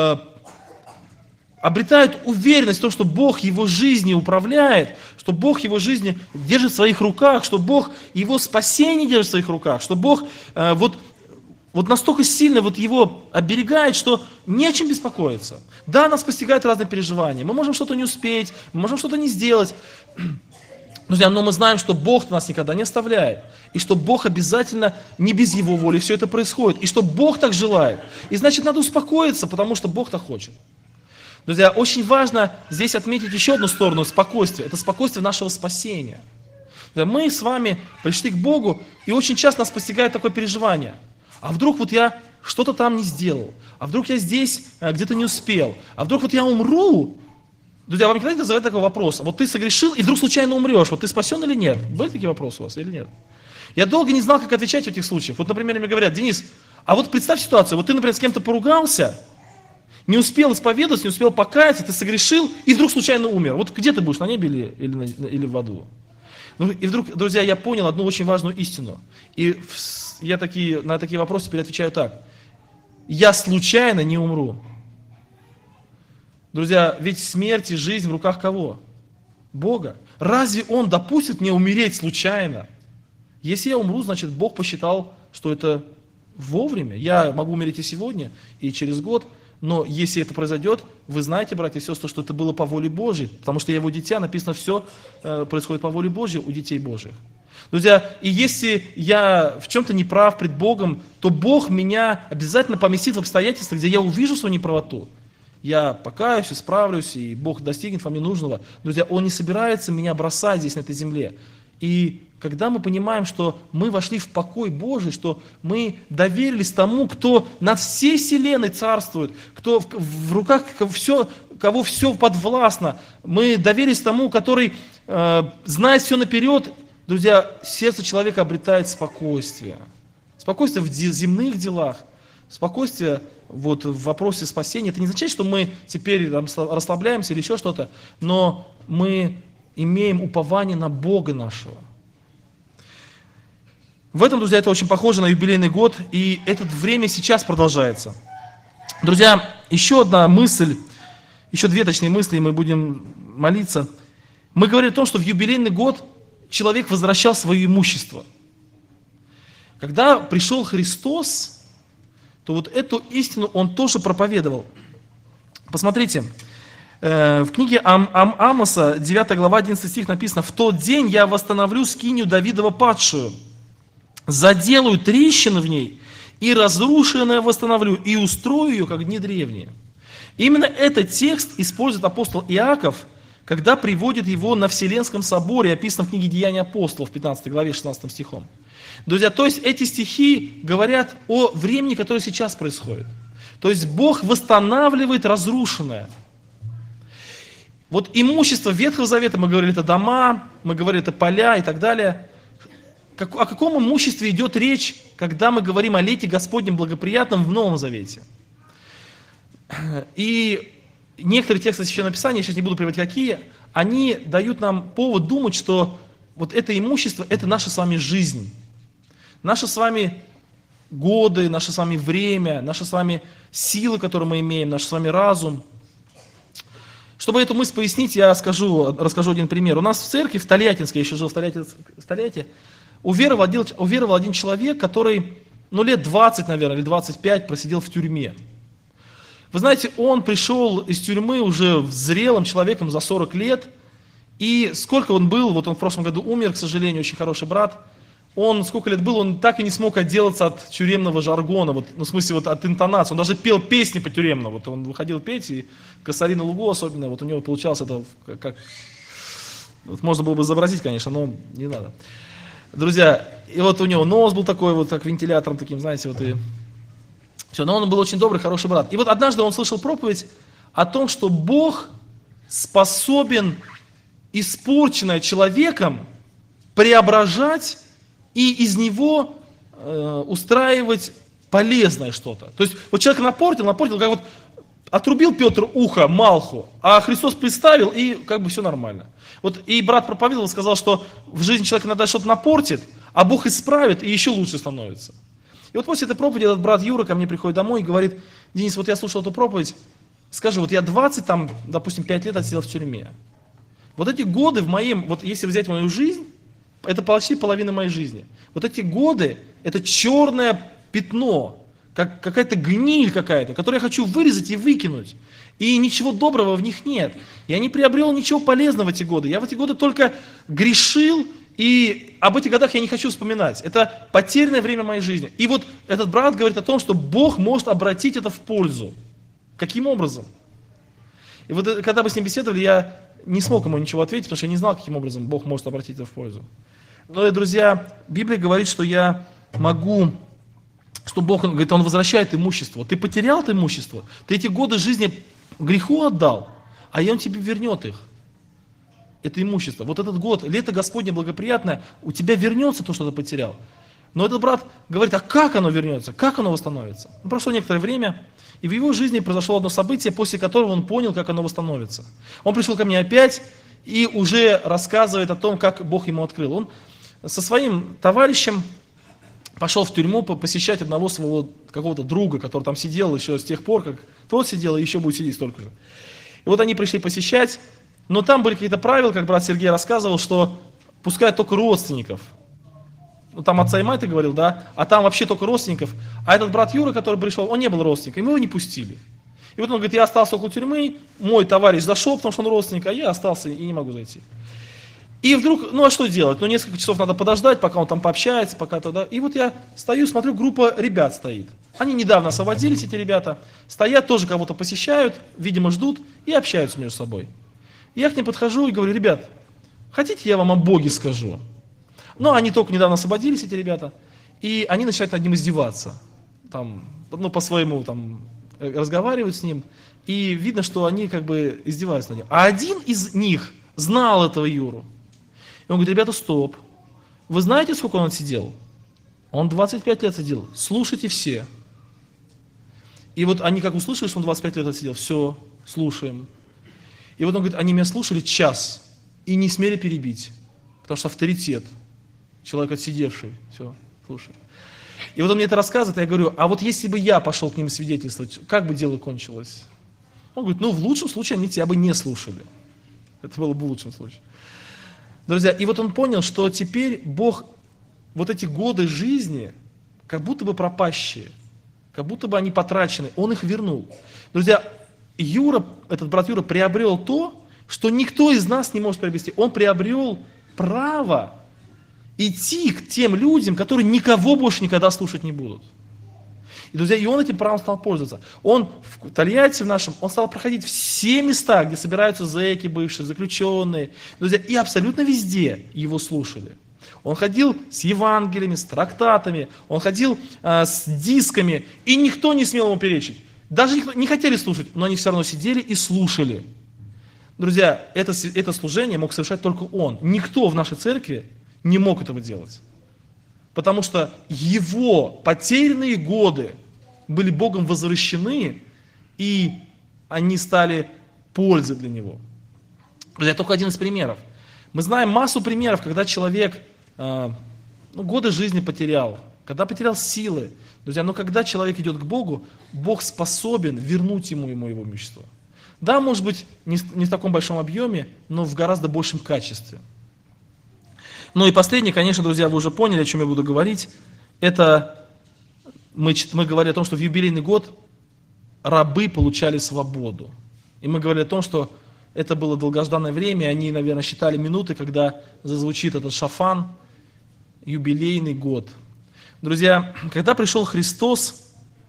обретает уверенность в том, что Бог его жизнью управляет, что Бог его жизни держит в своих руках, что Бог его спасение держит в своих руках, что Бог вот настолько сильно его оберегает, что не о чем беспокоиться. Да, нас постигают разные переживания, мы можем что-то не успеть, мы можем что-то не сделать. Друзья, но мы знаем, что Бог нас никогда не оставляет, и что Бог обязательно не без Его воли все это происходит, и что Бог так желает. И значит, надо успокоиться, потому что Бог так хочет. Друзья, очень важно здесь отметить еще одну сторону спокойствия. Это спокойствие нашего спасения. Мы с вами пришли к Богу, и очень часто нас постигает такое переживание. А вдруг я что-то там не сделал? А вдруг я здесь где-то не успел? А вдруг я умру? Друзья, вам никогда не задавали такой вопрос? Вот ты согрешил, и вдруг случайно умрешь. Вот ты спасен или нет? Были такие вопросы у вас или нет? Я долго не знал, как отвечать в этих случаях. Вот, например, мне говорят, Денис, а вот представь ситуацию, вот ты, например, с кем-то поругался, не успел исповедоваться, не успел покаяться, ты согрешил и вдруг случайно умер. Вот где ты будешь, на небе или в аду? И вдруг, друзья, я понял одну очень важную истину. И я на такие вопросы теперь отвечаю так. Я случайно не умру. Друзья, ведь смерть и жизнь в руках кого? Бога. Разве Он допустит мне умереть случайно? Если я умру, значит Бог посчитал, что это вовремя. Я могу умереть и сегодня, и через год. Но если это произойдет, вы знаете, братья и сестры, что это было по воле Божьей, потому что я его дитя, написано, все происходит по воле Божьей у детей Божьих. Друзья, и если я в чем-то неправ пред Богом, то Бог меня обязательно поместит в обстоятельства, где я увижу свою неправоту. Я покаюсь, исправлюсь, и Бог достигнет во мне нужного. Друзья, Он не собирается меня бросать здесь, на этой земле. И когда мы понимаем, что мы вошли в покой Божий, что мы доверились тому, кто над всей вселенной царствует, кто в руках кого все подвластно, мы доверились тому, который знает все наперед, друзья, сердце человека обретает спокойствие. Спокойствие в земных делах, спокойствие в вопросе спасения. Это не означает, что мы теперь расслабляемся или еще что-то, но мы имеем упование на Бога нашего. В этом, друзья, это очень похоже на юбилейный год, и это время сейчас продолжается. Друзья, еще одна мысль, еще две, точнее, мысли, и мы будем молиться. Мы говорили о том, что в юбилейный год человек возвращал свое имущество. Когда пришел Христос, то вот эту истину Он тоже проповедовал. Посмотрите, в книге Амоса, 9 глава, 11 стих написано: «В тот день я восстановлю скинию Давидова падшую, заделаю трещины в ней, и разрушенное восстановлю, и устрою ее, как дни древние». Именно этот текст использует апостол Иаков, когда приводит его на Вселенском соборе, описано в книге Деяния апостолов, 15 главе, 16 стихом. Друзья, то есть эти стихи говорят о времени, которое сейчас происходит. То есть Бог восстанавливает разрушенное. Вот имущество Ветхого Завета, мы говорили, это дома, мы говорили, это поля и так далее. О каком имуществе идет речь, когда мы говорим о лете Господнем благоприятном в Новом Завете? И некоторые тексты Священного Писания, я сейчас не буду приводить какие, они дают нам повод думать, что вот это имущество, это наша с вами жизнь. Наши с вами годы, наше с вами время, наши с вами силы, которые мы имеем, наш с вами разум. Чтобы эту мысль пояснить, я расскажу один пример. У нас в церкви, в Тольяттинской, я еще жил в Тольятти, уверовал один человек, который, лет 20, наверное, или 25 просидел в тюрьме. Вы знаете, он пришел из тюрьмы уже зрелым человеком за 40 лет, и сколько он был, вот он в прошлом году умер, к сожалению, очень хороший брат, он сколько лет был, он так и не смог отделаться от тюремного жаргона, в смысле от интонации, он даже пел песни по-тюремно, вот он выходил петь, и «Косари на лугу» особенно, вот у него получалось это как, вот можно было бы изобразить, конечно, но не надо. Друзья, и вот у него нос был такой, вот как вентилятором таким, знаете, вот и все, но он был очень добрый, хороший брат. И вот однажды он слышал проповедь о том, что Бог способен испорченное человеком преображать и из него устраивать полезное что-то. То есть вот человек напортил, как вот отрубил Петр ухо Малху, а Христос представил, и как бы все нормально. Вот и брат проповедовал, сказал, что в жизни человек иногда что-то напортит, а Бог исправит, и еще лучше становится. И вот после этой проповеди этот брат Юра ко мне приходит домой и говорит: Денис, вот я слушал эту проповедь, скажи, вот я 20, допустим, 5 лет отсидел в тюрьме. Вот эти годы в моем, вот если взять мою жизнь, это почти половина моей жизни. Вот эти годы, это черное пятно, как какая-то гниль какая-то, которую я хочу вырезать и выкинуть. И ничего доброго в них нет. Я не приобрел ничего полезного в эти годы. Я в эти годы только грешил, и об этих годах я не хочу вспоминать. Это потерянное время моей жизни. И вот этот брат говорит о том, что Бог может обратить это в пользу. Каким образом? И вот когда мы с ним беседовали, я не смог ему ничего ответить, потому что я не знал, каким образом Бог может обратить это в пользу. Но, друзья, Библия говорит, что я могу, что Бог, говорит, Он возвращает имущество. Ты потерял это имущество, ты эти годы жизни греху отдал, а Он тебе вернет их. Это имущество. Вот этот год, лето Господне благоприятное, у тебя вернется то, что ты потерял. Но этот брат говорит, а как оно вернется, как оно восстановится? Прошло некоторое время, и в его жизни произошло одно событие, после которого он понял, как оно восстановится. Он пришел ко мне опять и уже рассказывает о том, как Бог ему открыл. Он со своим товарищем пошел в тюрьму посещать одного своего какого-то друга, который там сидел еще с тех пор, как тот сидел, и еще будет сидеть столько же. И вот они пришли посещать, но там были какие-то правила, как брат Сергей рассказывал, что пускают только родственников. Там отца и мать, говорил, да, а там вообще только родственников. А этот брат Юра, который пришел, он не был родственником, его не пустили. И вот он говорит, я остался около тюрьмы, мой товарищ зашел, потому что он родственник, а я остался и не могу зайти. И вдруг, а что делать? Несколько часов надо подождать, пока он там пообщается, пока туда. И вот я стою, смотрю, группа ребят стоит. Они недавно освободились, эти ребята, стоят, тоже кого-то посещают, видимо, ждут и общаются между собой. Я к ним подхожу и говорю, ребят, хотите, я вам о Боге скажу? Но они только недавно освободились, эти ребята, и они начинают над ним издеваться. По-своему разговаривают с ним, и видно, что они как бы издеваются над ним. А один из них знал этого Юру. И он говорит, ребята, стоп. Вы знаете, сколько он отсидел? Он 25 лет сидел. Слушайте все. И вот они как услышали, что он 25 лет отсидел, все, слушаем. И вот он говорит, они меня слушали час и не смели перебить, потому что авторитет, человек отсидевший, все. слушают. И вот он мне это рассказывает, я говорю, а вот если бы я пошел к ним свидетельствовать, как бы дело кончилось? Он говорит, ну в лучшем случае они тебя бы не слушали. Это было бы в лучшем случае. Друзья, и вот он понял, что теперь Бог, вот эти годы жизни, как будто бы пропащие, как будто бы они потрачены, он их вернул. Друзья, Юра, этот брат Юра приобрел то, что никто из нас не может приобрести. Он приобрел право идти к тем людям, которые никого больше никогда слушать не будут. И, друзья, и он этим правом стал пользоваться. Он в Тольятти в нашем, он стал проходить все места, где собираются зэки бывшие, заключенные. Друзья, и абсолютно везде его слушали. Он ходил с Евангелиями, с трактатами, он ходил с дисками, и никто не смел ему перечить. Даже не хотели слушать, но они все равно сидели и слушали. Друзья, это служение мог совершать только он. Никто в нашей церкви не мог этого делать. Потому что его потерянные годы были Богом возвращены, и они стали пользой для него. Друзья, только один из примеров. Мы знаем массу примеров, когда человек годы жизни потерял, когда потерял силы. Друзья, но когда человек идет к Богу, Бог способен вернуть ему его имущество. Да, может быть, не в таком большом объеме, но в гораздо большем качестве. Ну и последнее, конечно, друзья, вы уже поняли, о чем я буду говорить. Это мы говорили о том, что в юбилейный год рабы получали свободу. И мы говорили о том, что это было долгожданное время, и они, наверное, считали минуты, когда зазвучит этот шафан, юбилейный год. Друзья, когда пришел Христос,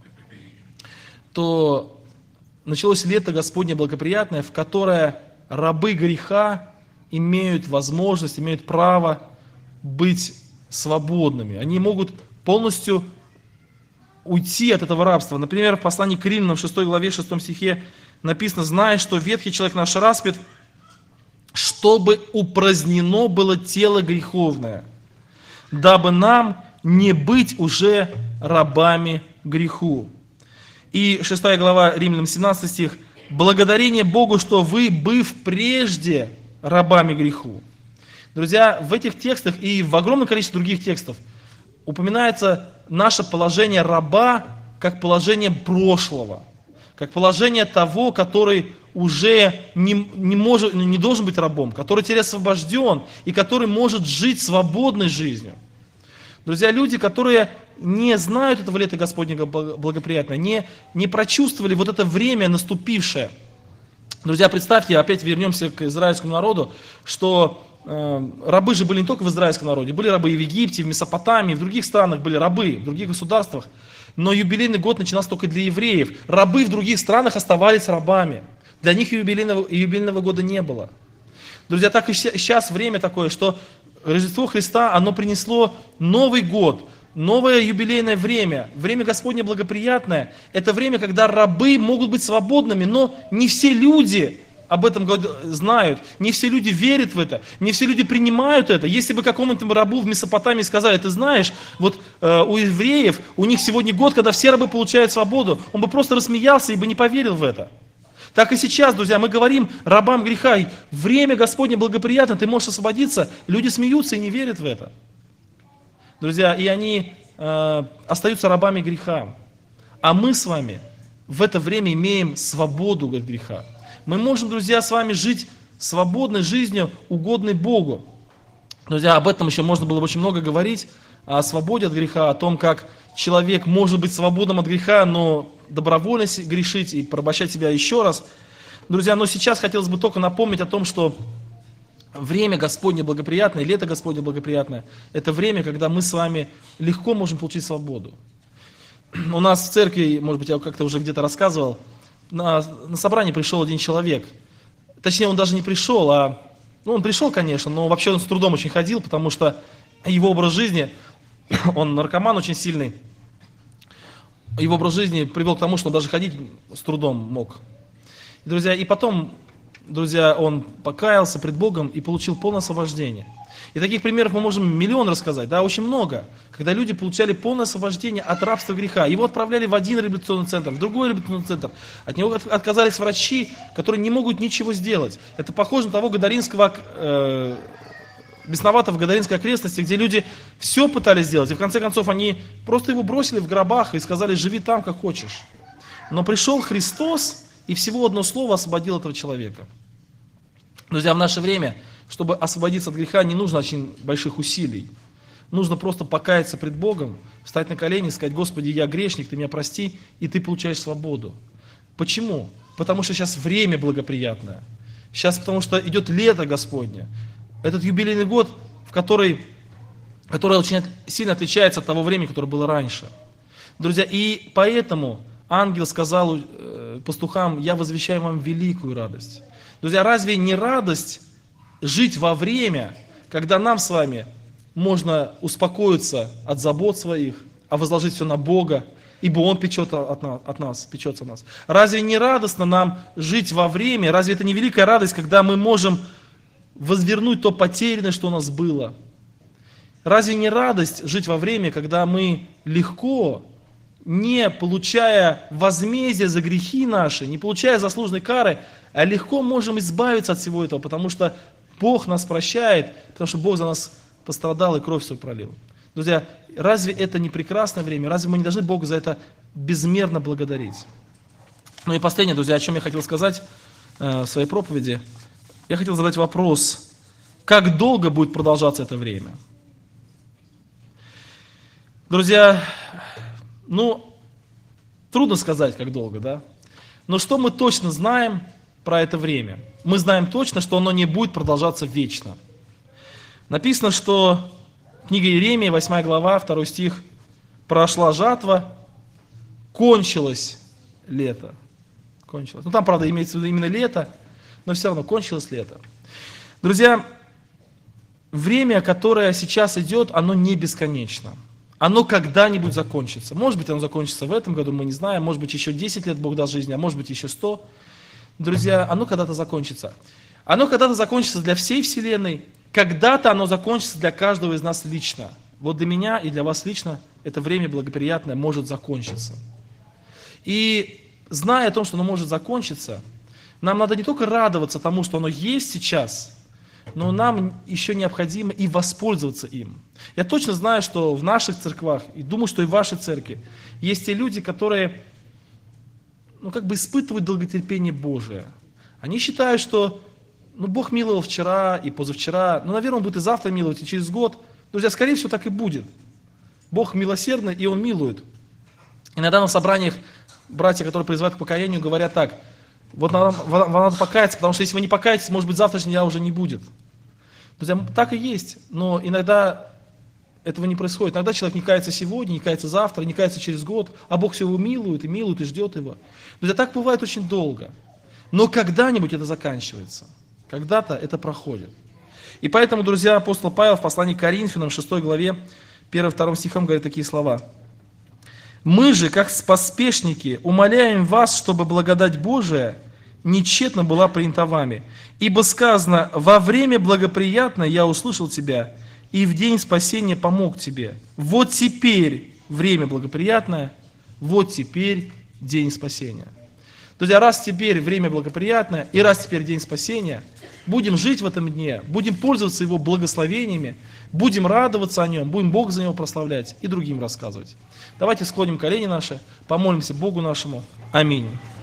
то началось лето Господне благоприятное, в которое рабы греха имеют возможность, имеют право быть свободными. Они могут полностью уйти от этого рабства. Например, в послании к Римлянам, в 6 главе, 6 стихе написано, «Зная, что ветхий человек наш распят, чтобы упразднено было тело греховное, дабы нам не быть уже рабами греху». И 6 глава Римлянам, 17 стих, «Благодарение Богу, что вы, быв прежде рабами греху». Друзья, в этих текстах и в огромном количестве других текстов упоминается наше положение раба как положение прошлого, как положение того, который уже не должен быть рабом, который теперь освобожден и который может жить свободной жизнью. Друзья, люди, которые не знают этого лета Господнего благоприятного, не прочувствовали вот это время наступившее. Друзья, представьте, опять вернемся к израильскому народу, что рабы же были не только в израильском народе, были рабы и в Египте, и в Месопотамии, и в других странах были рабы, в других государствах. Но юбилейный год начинался только для евреев. Рабы в других странах оставались рабами. Для них юбилейного года не было. Друзья, так и сейчас время такое, что Рождество Христа, оно принесло Новый год, новое юбилейное время, время Господне благоприятное. Это время, когда рабы могут быть свободными, но не все люди об этом знают, не все люди верят в это, не все люди принимают это. Если бы какому-то рабу в Месопотамии сказали, ты знаешь, вот у евреев, у них сегодня год, когда все рабы получают свободу, он бы просто рассмеялся и бы не поверил в это. Так и сейчас, друзья, мы говорим рабам греха, время Господне благоприятно, ты можешь освободиться, люди смеются и не верят в это. Друзья, и они остаются рабами греха. А мы с вами в это время имеем свободу от греха. Мы можем, друзья, с вами жить свободной жизнью, угодной Богу. Друзья, об этом еще можно было бы очень много говорить, о свободе от греха, о том, как человек может быть свободным от греха, но добровольно грешить и порабощать себя еще раз. Друзья, но сейчас хотелось бы только напомнить о том, что время Господне благоприятное, лето Господне благоприятное, это время, когда мы с вами легко можем получить свободу. У нас в церкви, может быть, я как-то уже где-то рассказывал, на собрание пришел один человек. Точнее, он даже не пришел, он пришел, конечно, но вообще он с трудом очень ходил, потому что его образ жизни, он наркоман очень сильный, его образ жизни привел к тому, что он даже ходить с трудом мог. Друзья, и потом, друзья, он покаялся пред Богом и получил полное освобождение. И таких примеров мы можем миллион рассказать, да, очень много, когда люди получали полное освобождение от рабства греха. Его отправляли в один реабилитационный центр, в другой реабилитационный центр. От него отказались врачи, которые не могут ничего сделать. Это похоже на того гадаринского бесновато в Гадаринской окрестности, где люди все пытались сделать, и в конце концов они просто его бросили в гробах и сказали: живи там, как хочешь. Но пришел Христос, и всего одно слово освободил этого человека. Друзья, в наше время, чтобы освободиться от греха, не нужно очень больших усилий. Нужно просто покаяться пред Богом, встать на колени и сказать: Господи, я грешник, Ты меня прости, и Ты получаешь свободу. Почему? Потому что сейчас время благоприятное. Сейчас потому что идет лето Господне. Этот юбилейный год, который очень сильно отличается от того времени, которое было раньше. Друзья, и поэтому ангел сказал пастухам: я возвещаю вам великую радость. Друзья, разве не радость жить во время, когда нам с вами можно успокоиться от забот своих, а возложить все на Бога, ибо Он печется от нас. Разве не радостно нам жить во время, разве это не великая радость, когда мы можем возвернуть то потерянное, что у нас было? Разве не радость жить во время, когда мы легко, не получая возмездия за грехи наши, не получая заслуженной кары, а легко можем избавиться от всего этого, потому что Бог нас прощает, потому что Бог за нас пострадал и кровь свою пролил. Друзья, разве это не прекрасное время? Разве мы не должны Бога за это безмерно благодарить? Ну и последнее, друзья, о чем я хотел сказать в своей проповеди. Я хотел задать вопрос: как долго будет продолжаться это время? Друзья, трудно сказать, как долго, да? Но что мы точно знаем про это время? Мы знаем точно, что оно не будет продолжаться вечно. Написано, что в книге Иеремии, 8 глава, 2 стих: «Прошла жатва, кончилось лето». Кончилось. Там, правда, имеется в виду именно лето, но все равно кончилось лето. Друзья, время, которое сейчас идет, оно не бесконечно. Оно когда-нибудь закончится. Может быть, оно закончится в этом году, мы не знаем. Может быть, еще 10 лет Бог даст жизни, а может быть, еще 100. Друзья, оно когда-то закончится. Оно когда-то закончится для всей Вселенной. Когда-то оно закончится для каждого из нас лично. Вот для меня и для вас лично это время благоприятное может закончиться. И зная о том, что оно может закончиться, нам надо не только радоваться тому, что оно есть сейчас, но нам еще необходимо и воспользоваться им. Я точно знаю, что в наших церквах, и думаю, что и в вашей церкви, есть те люди, которые испытывают долготерпение Божие. Они считают, что Бог миловал вчера и позавчера, наверное, Он будет и завтра миловать, и через год. Друзья, скорее всего, так и будет. Бог милосердный, и Он милует. Иногда на собраниях братья, которые призывают к покаянию, говорят так: вот вам надо покаяться, потому что если вы не покаетесь, может быть, завтрашнего дня уже не будет. Друзья, так и есть, но иногда этого не происходит. Иногда человек не кается сегодня, не кается завтра, не кается через год, а Бог все его милует, и ждет его. Друзья, так бывает очень долго. Но когда-нибудь это заканчивается. Когда-то это проходит. И поэтому, друзья, апостол Павел в послании к Коринфянам, 6 главе, 1-2 стихом говорит такие слова: «Мы же, как поспешники, умоляем вас, чтобы благодать Божия нечетно была принята вами. Ибо сказано: во время благоприятное я услышал тебя, и в день спасения помог тебе. Вот теперь время благоприятное, вот теперь день спасения». Друзья, раз теперь время благоприятное, и раз теперь день спасения, будем жить в этом дне, будем пользоваться Его благословениями, будем радоваться о Нем, будем Бога за Него прославлять и другим рассказывать. Давайте склоним колени наши, помолимся Богу нашему. Аминь.